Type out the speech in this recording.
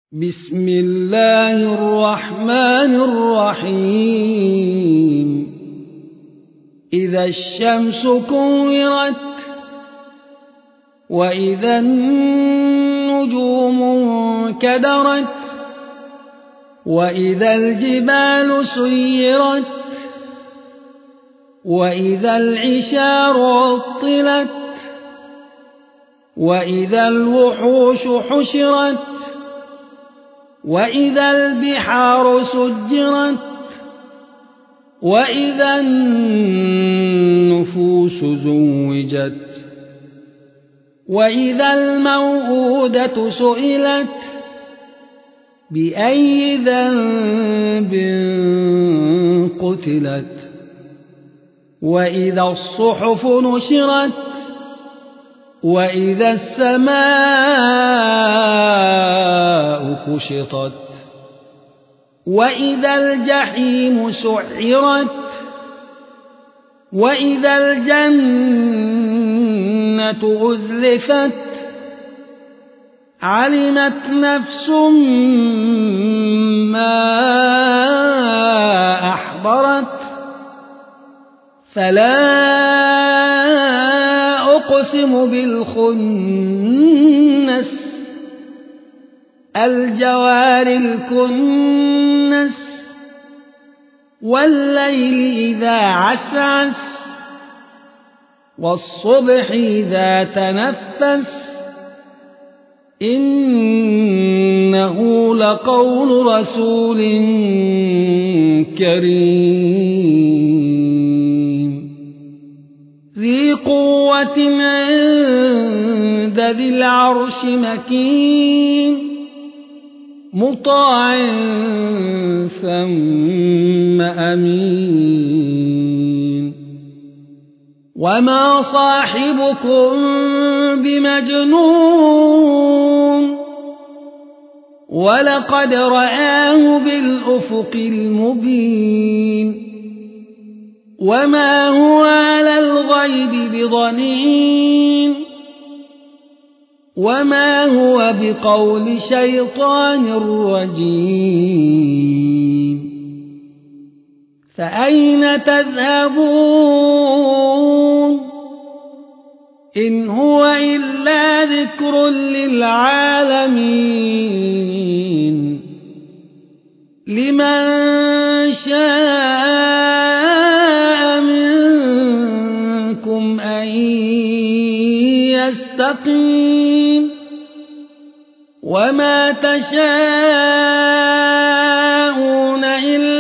بسم الله الرحمن الرحيم إذا الشمس كورت وإذا النجوم انكدرت وإذا الجبال سيرت وإذا العشار عطلت وإذا الوحوش حشرت وإذا البحار سجرت وإذا النفوس زوجت وإذا الموءودة سئلت بأي ذنب قتلت وإذا الصحف نشرت وإذا السماء كشطت وإذا الجحيم سعرت وإذا الجنة أزلفت علمت نفس ما أحضرت فلا أقسم بالخنس الجوار الكنس والليل إذا عسعس والصبح إذا تنفس إنه لقول رسول كريم ذي قوة عند ذي العرش مكين مطاع ثم أمين وما صاحبكم بمجنون ولقد رآه بالأفق المبين وما هو على الغيب بضنين وما هو بقول شيطان رجيم فأين تذهبون إن هو إلا ذكر للعالمين لمن شاء منكم أن يستقيم وما تشاءون إلا